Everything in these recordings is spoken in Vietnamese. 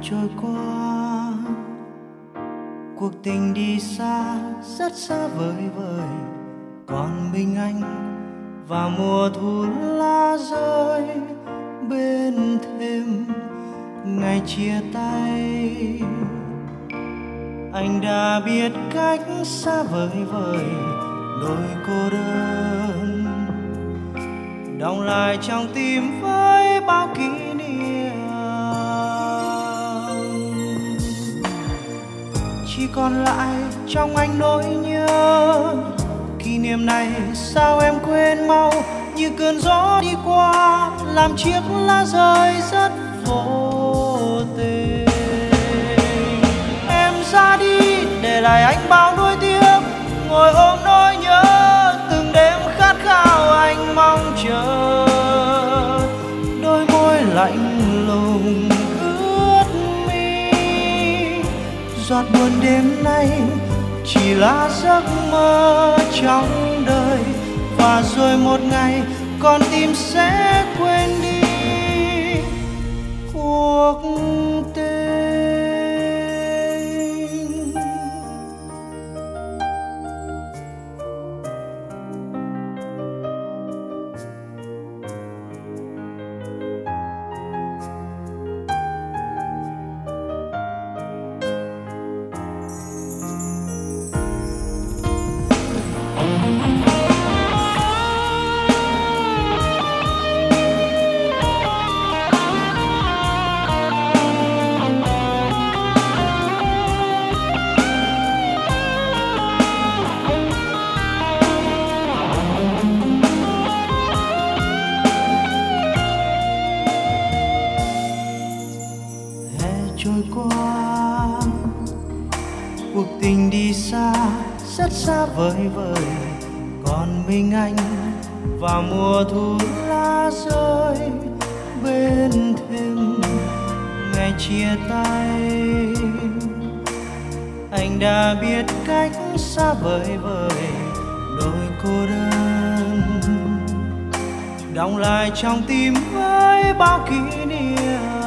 trôi qua, cuộc tình đi xa rất xa vời vời, còn mình anh và mùa thu lá rơi bên thềm ngày chia tay. Anh đã biết cách xa vời vời nỗi cô đơn, đọng lại trong tim với bao kỷ niệm. Chỉ còn lại trong anh nỗi nhớ, kỷ niệm này sao em quên mau, như cơn gió đi qua làm chiếc lá rơi rất vô tình. Em ra đi để lại anh bao nuối tiếc, ngồi ôm nỗi nhớ từng đêm khát khao anh mong chờ. Đôi môi lạnh lùng ướt mi, giọt buồn đêm nay chỉ là giấc mơ trong đời, và rồi một ngày con tim sẽ quên đi cuộc tình. Trôi qua, cuộc tình đi xa rất xa vời vời, còn mình anh và mùa thu lá rơi bên thềm ngày chia tay. Anh đã biết cách xa vời vời nỗi cô đơn, đọng lại trong tim với bao kỷ niệm.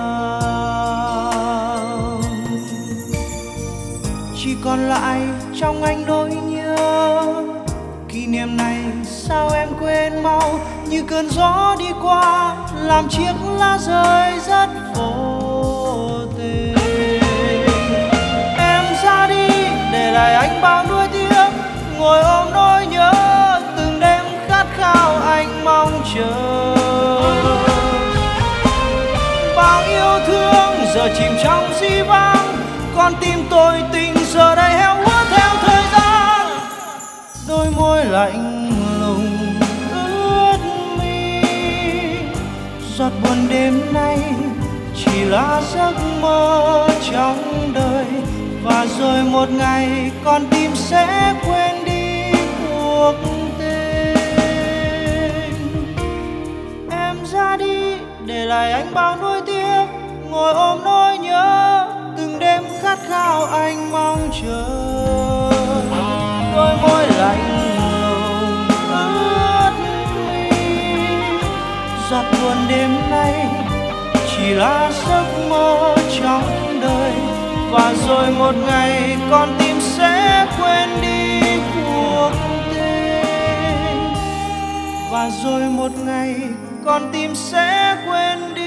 Chỉ còn lại trong anh nỗi nhớ, kỷ niệm này sao em quên mau, như cơn gió đi qua làm chiếc lá rơi rất vô tình. Em ra đi để lại anh bao nuối tiếc, ngồi ôm nỗi nhớ từng đêm khát khao anh mong chờ. Bao yêu thương giờ chìm trong dĩ vãng, con tim tôi tình giờ đây héo úa theo thời gian. Đôi môi lạnh lùng ướt mi, giọt buồn đêm nay chỉ là giấc mơ trong đời, và rồi một ngày con tim sẽ quên đi cuộc tình. Em ra đi để lại anh bao nuối tiếc, ngồi ôm nỗi nhớ từng đêm khát khao anh mong chờ. Đôi môi lạnh lùng ướt mi, giọt buồn đêm nay chỉ là giấc mơ trong đời, và rồi một ngày con tim sẽ quên đi cuộc tình. Và rồi một ngày con tim sẽ quên đi